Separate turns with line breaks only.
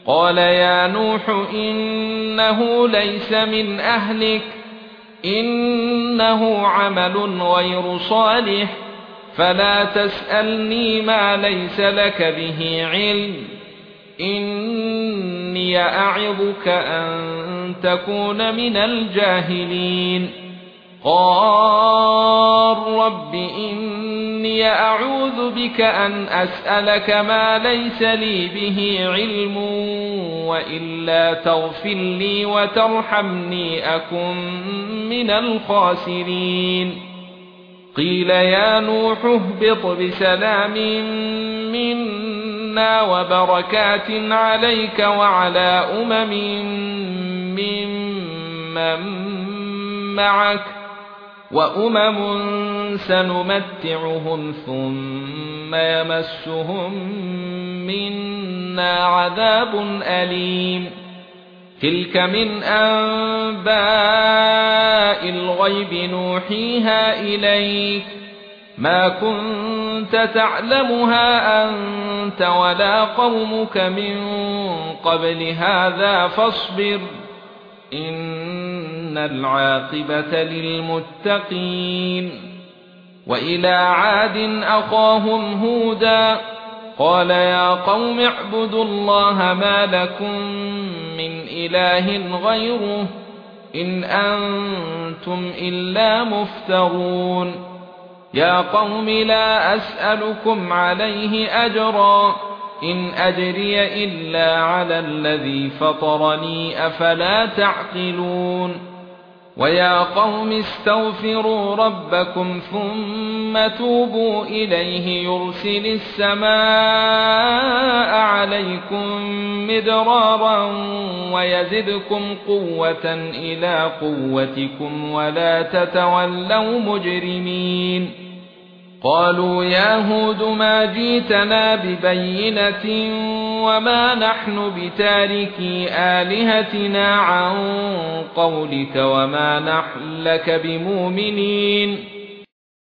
قال يا نوح إنه ليس من أهلك إنه عمل غير صالح فلا تسألني ما ليس لك به علم إني أعظك أن تكون من الجاهلين قال رب إني أعوذ بك أن أسألك ما ليس لي به علم وإلا تغفر لي وترحمني أكن من الخاسرين قيل يا نوح اهبط بسلام منا وبركات عليك وعلى ممن معك وأمم سنمتعهم ثم يمسهم منا عذاب أليم تلك من أنباء الغيب نوحيها إليك ما كنت تعلمها أنت ولا قومك من قبل هذا فاصبر إن العاقبة للمتقين وإلى عاد أخاهم هودا قال يا قوم اعبدوا الله ما لكم من إله غيره إن أنتم إلا مفترون يا قوم لا أسألكم عليه أجرا إن أجري إلا على الذي فطرني أفلا تعقلون ويا قوم استغفروا ربكم ثم توبوا إليه يرسل السماء عليكم مدرارا ويزدكم قوة إلى قوتكم ولا تتولوا مجرمين قالوا يا هود ما جئتنا ببينة وما نحن بتاركي آلهتنا عن قولك وما نحن لك بمؤمنين